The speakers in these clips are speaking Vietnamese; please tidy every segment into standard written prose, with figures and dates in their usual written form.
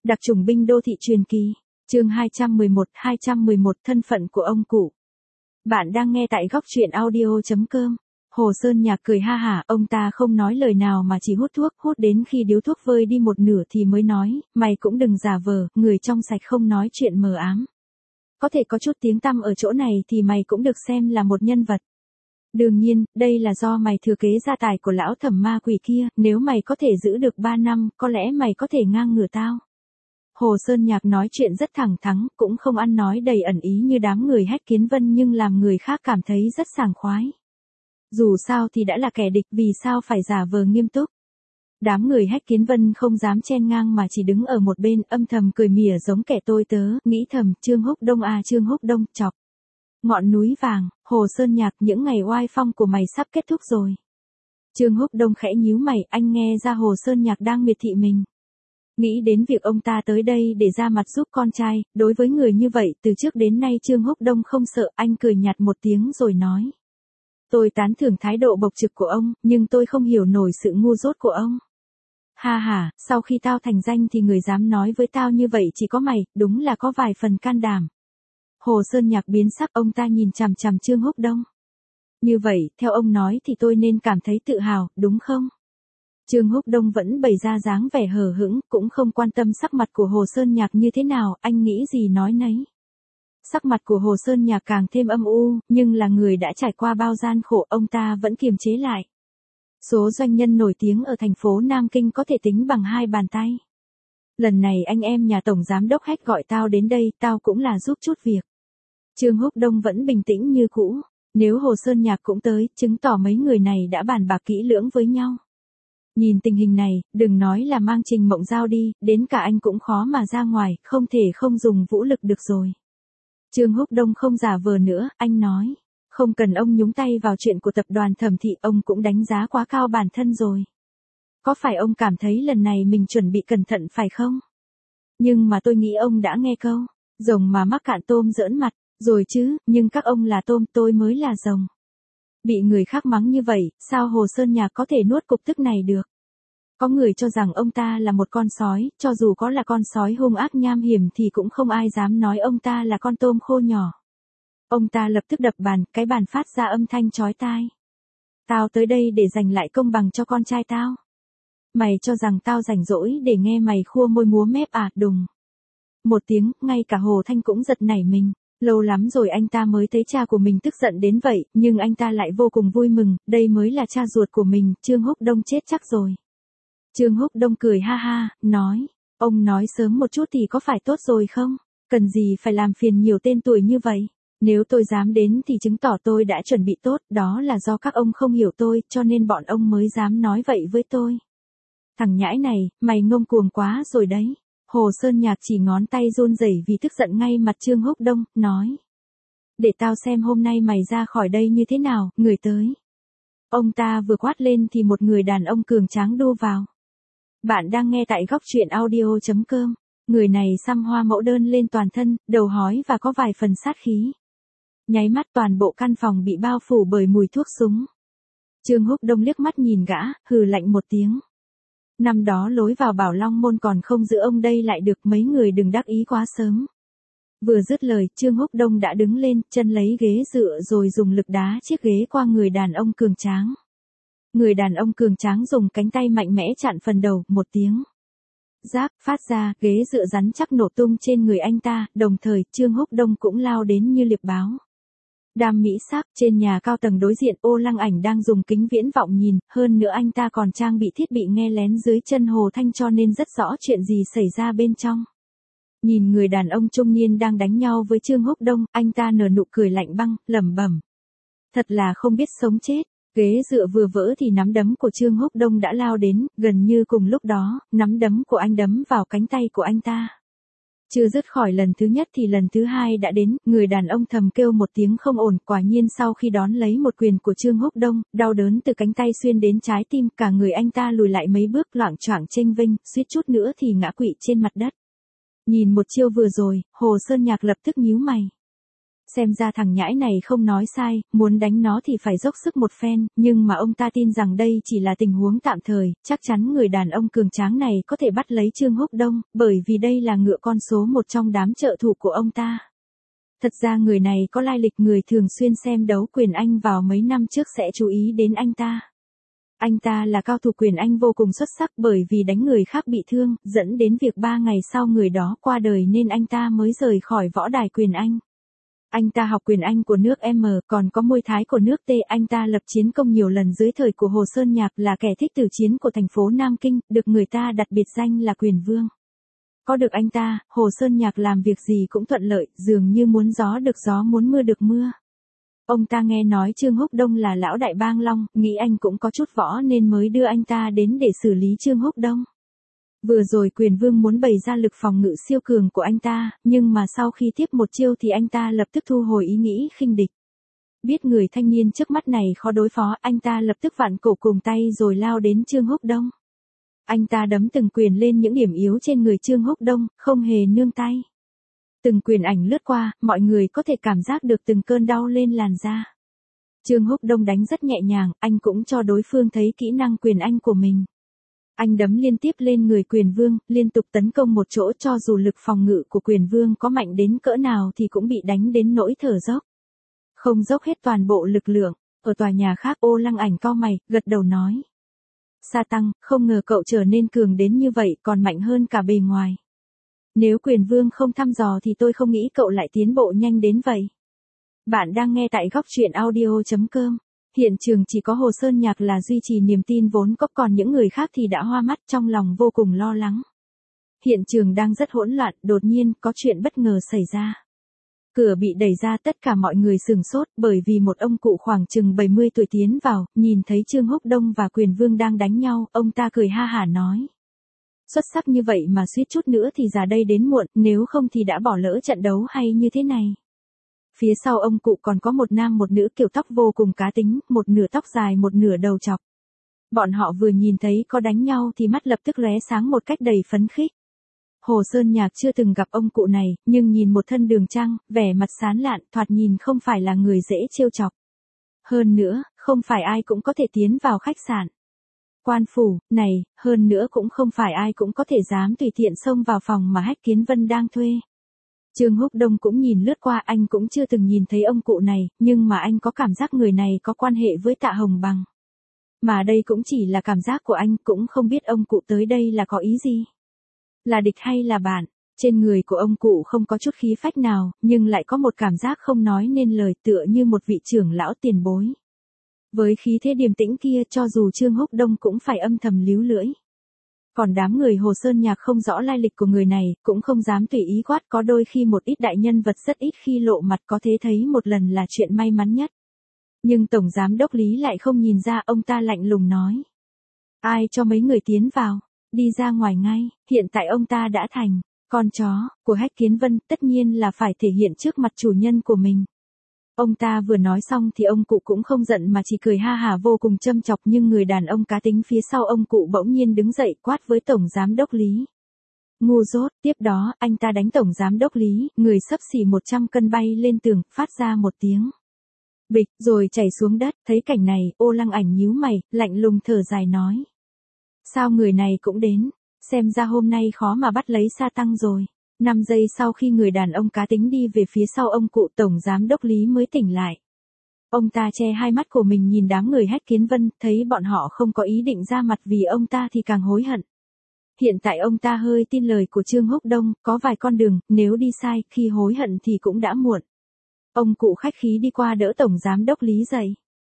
Đặc chủng binh đô thị truyền kỳ. Chương 211 thân phận của ông cụ. Bạn đang nghe tại góc truyện audio.com. Hồ Sơn Nhạc cười ha hả, ông ta không nói lời nào mà chỉ hút thuốc, hút đến khi điếu thuốc vơi đi một nửa thì mới nói, mày cũng đừng giả vờ, người trong sạch không nói chuyện mờ ám. Có thể có chút tiếng tăm ở chỗ này thì mày cũng được xem là một nhân vật. Đương nhiên, đây là do mày thừa kế gia tài của lão thẩm ma quỷ kia, nếu mày có thể giữ được 3 năm, có lẽ mày có thể ngang ngửa tao. Hồ Sơn Nhạc nói chuyện rất thẳng thắn, cũng không ăn nói đầy ẩn ý như đám người Hách Kiến Vân nhưng làm người khác cảm thấy rất sảng khoái. Dù sao thì đã là kẻ địch, vì sao phải giả vờ nghiêm túc. Đám người Hách Kiến Vân không dám chen ngang mà chỉ đứng ở một bên âm thầm cười mỉa giống kẻ tôi tớ, nghĩ thầm, Trương Húc Đông à Trương Húc Đông, chọc. Ngọn núi vàng, Hồ Sơn Nhạc, những ngày oai phong của mày sắp kết thúc rồi. Trương Húc Đông khẽ nhíu mày, anh nghe ra Hồ Sơn Nhạc đang miệt thị mình. Nghĩ đến việc ông ta tới đây để ra mặt giúp con trai, đối với người như vậy từ trước đến nay Trương Húc Đông không sợ, anh cười nhạt một tiếng rồi nói. Tôi tán thưởng thái độ bộc trực của ông, nhưng tôi không hiểu nổi sự ngu dốt của ông. Ha ha, sau khi tao thành danh thì người dám nói với tao như vậy chỉ có mày, đúng là có vài phần can đảm. Hồ Sơn Nhạc biến sắc, ông ta nhìn chằm chằm Trương Húc Đông. Như vậy, theo ông nói thì tôi nên cảm thấy tự hào, đúng không? Trương Húc Đông vẫn bày ra dáng vẻ hờ hững, cũng không quan tâm sắc mặt của Hồ Sơn Nhạc như thế nào, anh nghĩ gì nói nấy. Sắc mặt của Hồ Sơn Nhạc càng thêm âm u, nhưng là người đã trải qua bao gian khổ, ông ta vẫn kiềm chế lại. Số doanh nhân nổi tiếng ở thành phố Nam Kinh có thể tính bằng 2 bàn tay. Lần này anh em nhà tổng giám đốc Hách gọi tao đến đây, tao cũng là giúp chút việc. Trương Húc Đông vẫn bình tĩnh như cũ, nếu Hồ Sơn Nhạc cũng tới, chứng tỏ mấy người này đã bàn bạc kỹ lưỡng với nhau. Nhìn tình hình này, đừng nói là mang Trình Mộng Giao đi, đến cả anh cũng khó mà ra ngoài, không thể không dùng vũ lực được rồi. Trương Húc Đông không giả vờ nữa, anh nói, không cần ông nhúng tay vào chuyện của tập đoàn Thẩm Thị, ông cũng đánh giá quá cao bản thân rồi. Có phải ông cảm thấy lần này mình chuẩn bị cẩn thận phải không? Nhưng mà tôi nghĩ ông đã nghe câu, rồng mà mắc cạn tôm giỡn mặt, rồi chứ, nhưng các ông là tôm, tôi mới là rồng. Bị người khác mắng như vậy, sao Hồ Sơn Nhạc có thể nuốt cục tức này được? Có người cho rằng ông ta là một con sói, cho dù có là con sói hung ác nham hiểm thì cũng không ai dám nói ông ta là con tôm khô nhỏ. Ông ta lập tức đập bàn, cái bàn phát ra âm thanh chói tai. Tao tới đây để giành lại công bằng cho con trai tao. Mày cho rằng tao rảnh rỗi để nghe mày khua môi múa mép à, đùng. Một tiếng, ngay cả Hồ Thanh cũng giật nảy mình. Lâu lắm rồi anh ta mới thấy cha của mình tức giận đến vậy, nhưng anh ta lại vô cùng vui mừng, đây mới là cha ruột của mình, Trương Húc Đông chết chắc rồi. Trương Húc Đông cười ha ha, nói, ông nói sớm một chút thì có phải tốt rồi không? Cần gì phải làm phiền nhiều tên tuổi như vậy? Nếu tôi dám đến thì chứng tỏ tôi đã chuẩn bị tốt, đó là do các ông không hiểu tôi, cho nên bọn ông mới dám nói vậy với tôi. Thằng nhãi này, mày ngông cuồng quá rồi đấy. Hồ Sơn Nhạc chỉ ngón tay run rẩy vì tức giận ngay mặt Trương Húc Đông, nói. Để tao xem hôm nay mày ra khỏi đây như thế nào, người tới. Ông ta vừa quát lên thì một người đàn ông cường tráng đu vào. Bạn đang nghe tại góc truyện audio.com. Người này xăm hoa mẫu đơn lên toàn thân, đầu hói và có vài phần sát khí. Nháy mắt toàn bộ căn phòng bị bao phủ bởi mùi thuốc súng. Trương Húc Đông liếc mắt nhìn gã, hừ lạnh một tiếng. Năm đó lối vào Bảo Long Môn còn không giữ ông đây lại được, mấy người đừng đắc ý quá sớm. Vừa dứt lời, Trương Húc Đông đã đứng lên, chân lấy ghế dựa rồi dùng lực đá chiếc ghế qua người đàn ông cường tráng. Người đàn ông cường tráng dùng cánh tay mạnh mẽ chặn phần đầu, một tiếng. Giáp phát ra, ghế dựa rắn chắc nổ tung trên người anh ta, đồng thời Trương Húc Đông cũng lao đến như liệp báo. Đam mỹ sắc, trên nhà cao tầng đối diện Ô Lăng Ảnh đang dùng kính viễn vọng nhìn, hơn nữa anh ta còn trang bị thiết bị nghe lén dưới chân Hồ Thanh cho nên rất rõ chuyện gì xảy ra bên trong. Nhìn người đàn ông trung niên đang đánh nhau với Trương Húc Đông, anh ta nở nụ cười lạnh băng, lẩm bẩm. Thật là không biết sống chết. Ghế dựa vừa vỡ thì nắm đấm của Trương Húc Đông đã lao đến, gần như cùng lúc đó, nắm đấm của anh đấm vào cánh tay của anh ta. Chưa dứt khỏi lần thứ nhất thì lần thứ hai đã đến, người đàn ông thầm kêu một tiếng không ổn, quả nhiên sau khi đón lấy một quyền của Trương Húc Đông, đau đớn từ cánh tay xuyên đến trái tim, cả người anh ta lùi lại mấy bước loạng choạng chênh vênh, suýt chút nữa thì ngã quỵ trên mặt đất. Nhìn một chiêu vừa rồi, Hồ Sơn Nhạc lập tức nhíu mày. Xem ra thằng nhãi này không nói sai, muốn đánh nó thì phải dốc sức một phen, nhưng mà ông ta tin rằng đây chỉ là tình huống tạm thời, chắc chắn người đàn ông cường tráng này có thể bắt lấy Trương Húc Đông, bởi vì đây là ngựa con số một trong đám trợ thủ của ông ta. Thật ra người này có lai lịch, người thường xuyên xem đấu quyền Anh vào mấy năm trước sẽ chú ý đến anh ta. Anh ta là cao thủ quyền Anh vô cùng xuất sắc, bởi vì đánh người khác bị thương, dẫn đến việc 3 ngày sau người đó qua đời nên anh ta mới rời khỏi võ đài quyền Anh. Anh ta học quyền Anh của nước M, còn có môi Thái của nước T. Anh ta lập chiến công nhiều lần dưới thời của Hồ Sơn Nhạc, là kẻ thích tử chiến của thành phố Nam Kinh, được người ta đặt biệt danh là Quyền Vương. Có được anh ta, Hồ Sơn Nhạc làm việc gì cũng thuận lợi, dường như muốn gió được gió muốn mưa được mưa. Ông ta nghe nói Trương Húc Đông là lão đại bang Long, nghĩ anh cũng có chút võ nên mới đưa anh ta đến để xử lý Trương Húc Đông. Vừa rồi Quyền Vương muốn bày ra lực phòng ngự siêu cường của anh ta, nhưng mà sau khi tiếp một chiêu thì anh ta lập tức thu hồi ý nghĩ khinh địch. Biết người thanh niên trước mắt này khó đối phó, anh ta lập tức vặn cổ cùng tay rồi lao đến Trương Húc Đông. Anh ta đấm từng quyền lên những điểm yếu trên người Trương Húc Đông, không hề nương tay. Từng quyền ảnh lướt qua, mọi người có thể cảm giác được từng cơn đau lên làn da. Trương Húc Đông đánh rất nhẹ nhàng, anh cũng cho đối phương thấy kỹ năng quyền Anh của mình. Anh đấm liên tiếp lên người Quyền Vương, liên tục tấn công một chỗ, cho dù lực phòng ngự của Quyền Vương có mạnh đến cỡ nào thì cũng bị đánh đến nỗi thở dốc. Không dốc hết toàn bộ lực lượng. Ở tòa nhà khác, Ô Lăng Ảnh cau mày, gật đầu nói. Sa Tăng, không ngờ cậu trở nên cường đến như vậy, còn mạnh hơn cả bề ngoài. Nếu Quyền Vương không thăm dò thì tôi không nghĩ cậu lại tiến bộ nhanh đến vậy. Bạn đang nghe tại góc truyện audio.com. Hiện trường chỉ có Hồ Sơn Nhạc là duy trì niềm tin vốn có, còn những người khác thì đã hoa mắt, trong lòng vô cùng lo lắng. Hiện trường đang rất hỗn loạn, đột nhiên có chuyện bất ngờ xảy ra. Cửa bị đẩy ra, tất cả mọi người sửng sốt, bởi vì một ông cụ khoảng chừng 70 tuổi tiến vào, nhìn thấy Trương Húc Đông và Quyền Vương đang đánh nhau, ông ta cười ha hả nói. Xuất sắc như vậy mà suýt chút nữa thì ra đây đến muộn, nếu không thì đã bỏ lỡ trận đấu hay như thế này. Phía sau ông cụ còn có một nam một nữ, kiểu tóc vô cùng cá tính, một nửa tóc dài một nửa đầu chọc. Bọn họ vừa nhìn thấy có đánh nhau thì mắt lập tức lóe sáng một cách đầy phấn khích. Hồ Sơn Nhạc chưa từng gặp ông cụ này, nhưng nhìn một thân đường trang, vẻ mặt sán lạn, thoạt nhìn không phải là người dễ trêu chọc. Hơn nữa, không phải ai cũng có thể tiến vào khách sạn Quan Phủ này, hơn nữa cũng không phải ai cũng có thể dám tùy tiện xông vào phòng mà Hách Kiến Vân đang thuê. Trương Húc Đông cũng nhìn lướt qua, anh cũng chưa từng nhìn thấy ông cụ này, nhưng mà anh có cảm giác người này có quan hệ với Tạ Hồng Bằng. Mà đây cũng chỉ là cảm giác của anh, cũng không biết ông cụ tới đây là có ý gì. Là địch hay là bạn? Trên người của ông cụ không có chút khí phách nào, nhưng lại có một cảm giác không nói nên lời, tựa như một vị trưởng lão tiền bối. Với khí thế điềm tĩnh kia, cho dù Trương Húc Đông cũng phải âm thầm líu lưỡi. Còn đám người Hồ Sơn Nhạc không rõ lai lịch của người này, cũng không dám tùy ý quát, có đôi khi một ít đại nhân vật rất ít khi lộ mặt, có thế thấy một lần là chuyện may mắn nhất. Nhưng Tổng Giám Đốc Lý lại không nhìn ra, ông ta lạnh lùng nói. Ai cho mấy người tiến vào, đi ra ngoài ngay, hiện tại ông ta đã thành con chó của Hách Kiến Vân, tất nhiên là phải thể hiện trước mặt chủ nhân của mình. Ông ta vừa nói xong thì ông cụ cũng không giận mà chỉ cười ha hả vô cùng châm chọc, nhưng người đàn ông cá tính phía sau ông cụ bỗng nhiên đứng dậy quát với Tổng Giám Đốc Lý. Ngu dốt, tiếp đó, anh ta đánh Tổng Giám Đốc Lý, người xấp xỉ 100 cân bay lên tường, phát ra một tiếng bịch, rồi chảy xuống đất. Thấy cảnh này, Ô Lăng Ảnh nhíu mày, lạnh lùng thở dài nói. Sao người này cũng đến, xem ra hôm nay khó mà bắt lấy Sa Tăng rồi. 5 giây sau khi người đàn ông cá tính đi về phía sau ông cụ, Tổng Giám Đốc Lý mới tỉnh lại. Ông ta che hai mắt của mình nhìn đám người Hách Kiến Vân, thấy bọn họ không có ý định ra mặt vì ông ta thì càng hối hận. Hiện tại ông ta hơi tin lời của Trương Húc Đông, có vài con đường, nếu đi sai, khi hối hận thì cũng đã muộn. Ông cụ khách khí đi qua đỡ Tổng Giám Đốc Lý dậy.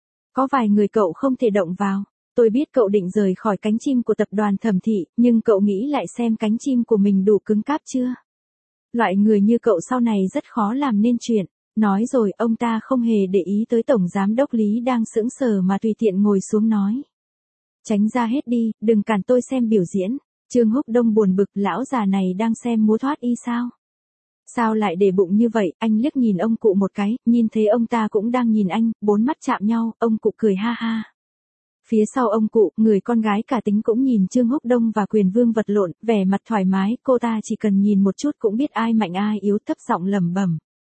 Có vài người cậu không thể động vào. Tôi biết cậu định rời khỏi cánh chim của tập đoàn Thẩm Thị, nhưng cậu nghĩ lại xem cánh chim của mình đủ cứng cáp chưa? Loại người như cậu sau này rất khó làm nên chuyện. Nói rồi, ông ta không hề để ý tới Tổng Giám Đốc Lý đang sững sờ mà tùy tiện ngồi xuống nói. Tránh ra hết đi, đừng cản tôi xem biểu diễn. Trương Húc Đông buồn bực, lão già này đang xem múa thoát y sao? Sao lại để bụng như vậy? Anh liếc nhìn ông cụ một cái, nhìn thấy ông ta cũng đang nhìn anh, bốn mắt chạm nhau, ông cụ cười ha ha. Phía sau ông cụ, người con gái cả tính cũng nhìn Trương Húc Đông và Quyền Vương vật lộn, vẻ mặt thoải mái, cô ta chỉ cần nhìn một chút cũng biết ai mạnh ai yếu, thấp giọng lẩm bẩm.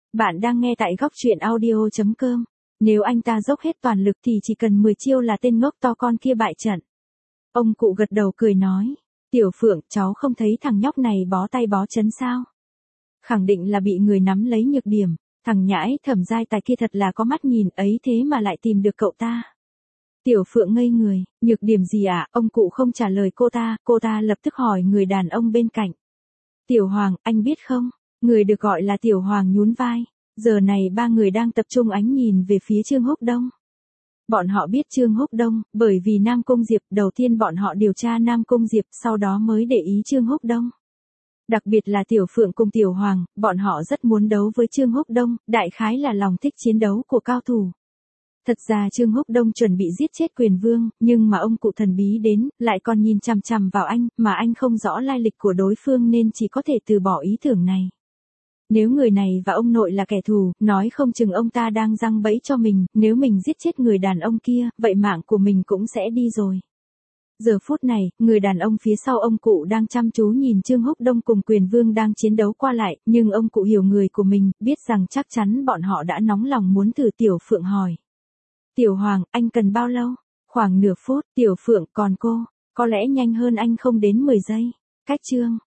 Bạn đang nghe tại góc truyện audio.com. Nếu anh ta dốc hết toàn lực thì chỉ cần 10 chiêu là tên ngốc to con kia bại trận. Ông cụ gật đầu cười nói. Tiểu Phượng, cháu không thấy thằng nhóc này bó tay bó chân sao? Khẳng định là bị người nắm lấy nhược điểm. Thằng nhãi Thẩm Giai Tài kia thật là có mắt nhìn ấy thế mà lại tìm được cậu ta. Tiểu Phượng ngây người, nhược điểm gì ạ? Ông cụ không trả lời cô ta lập tức hỏi người đàn ông bên cạnh. Tiểu Hoàng, anh biết không? Người được gọi là Tiểu Hoàng nhún vai. Giờ này ba người đang tập trung ánh nhìn về phía Trương Húc Đông. Bọn họ biết Trương Húc Đông, bởi vì Nam Cung Diệp, đầu tiên bọn họ điều tra Nam Cung Diệp, sau đó mới để ý Trương Húc Đông. Đặc biệt là Tiểu Phượng cùng Tiểu Hoàng, bọn họ rất muốn đấu với Trương Húc Đông, đại khái là lòng thích chiến đấu của cao thủ. Thật ra Trương Húc Đông chuẩn bị giết chết Quyền Vương, nhưng mà ông cụ thần bí đến, lại còn nhìn chằm chằm vào anh, mà anh không rõ lai lịch của đối phương nên chỉ có thể từ bỏ ý tưởng này. Nếu người này và ông nội là kẻ thù, nói không chừng ông ta đang giăng bẫy cho mình, nếu mình giết chết người đàn ông kia, vậy mạng của mình cũng sẽ đi rồi. Giờ phút này, người đàn ông phía sau ông cụ đang chăm chú nhìn Trương Húc Đông cùng Quyền Vương đang chiến đấu qua lại, nhưng ông cụ hiểu người của mình, biết rằng chắc chắn bọn họ đã nóng lòng muốn thử. Tiểu Phượng hỏi. Tiểu Hoàng, anh cần bao lâu? Khoảng nửa phút. Tiểu Phượng, còn cô? Có lẽ nhanh hơn anh không đến 10 giây. Cách chương.